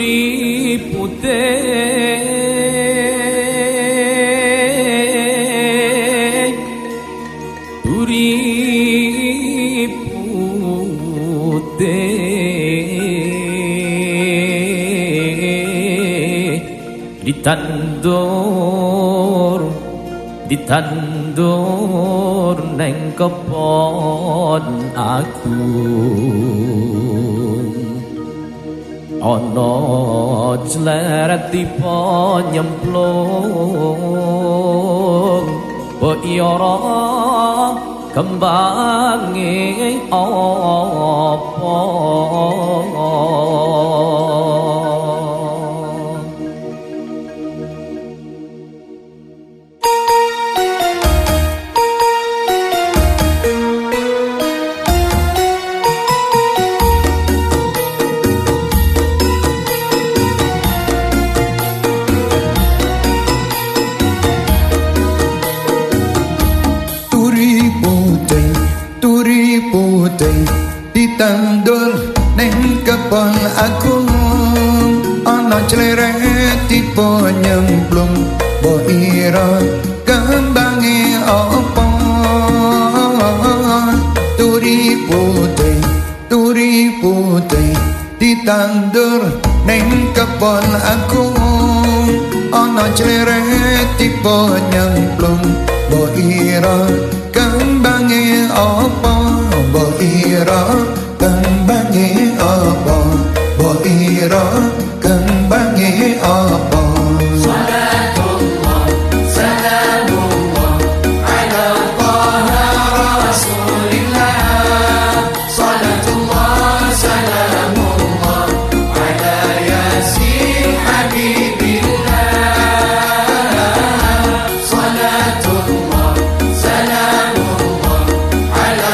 duri putih, duri putih, ditandur neng kebon aku. Ana jleret tiba nyemplung mbok ora kembange apa. Ditandur neng kebon aku, ana cleret tiba nyemplung mbok ira kembange apa. Turi putih ditandur neng kebon aku, ana cleret tiba nyemplung mbok ira kembange apa. Mbok ira kembange apa, mbok ira kembange apa. Salatullah salamullah ala taha rasulillah. Salatullah salamullah ala yasin habibillah. Salatullah salamullah ala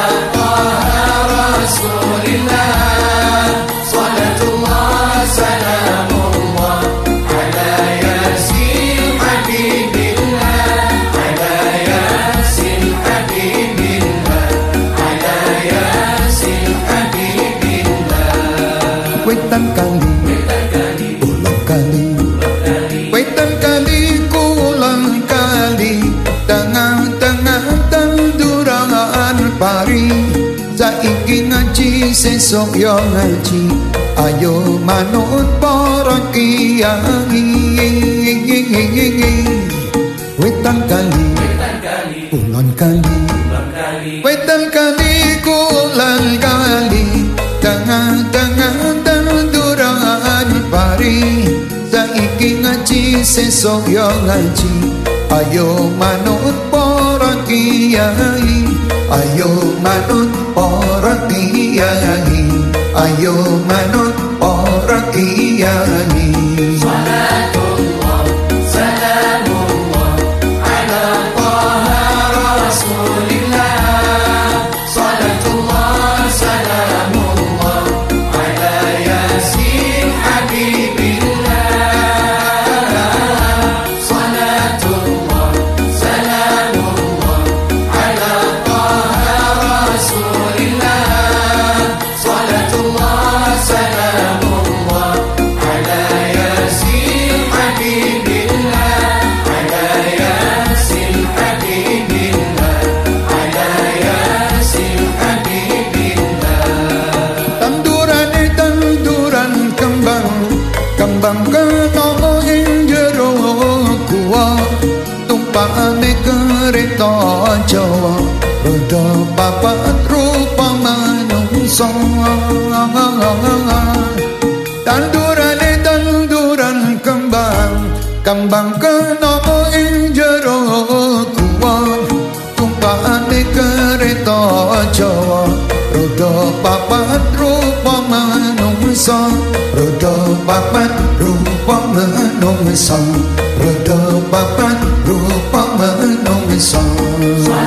rasulillah. Salatullah salamullah ala yasin habibillah. Ala yasin habibillah. Ala yasin habibillah. Wetan kali ulang kali, wetan kali kulang kali, tengah-tengah tanduran pari. Saiki ngaji sesuk yo ngaji, ayo manut para kiai. Wetan kali ulang kali, wetan kali kulang kali, tengah-tengah tanduran pari. Saiki ngaji sesuk yo ngaji, ayo manut para kiai. Ayo manut para kiai, ayo manut para kiai. Salatullah salamullah ala taha rasulillah. Salatullah salamullah ala yasin habibillah. Salatullah salamullah ala rasulillah. Salatullah salamullah ala yasin habibillah. Ala yasin habibillah. Ala yasin habibillah. Tanduran kembang, kembang kenapa ing jero kuwa. Tumpakane kereta Jawa, roda papat rupa manungsa. Tanduran kembang, kembang kenapa ing jero kuwa. Tumpakane kereta Jawa, roda papat rupa manungsa. Roda papat rupa manungsa, roda papat rupa manungsa.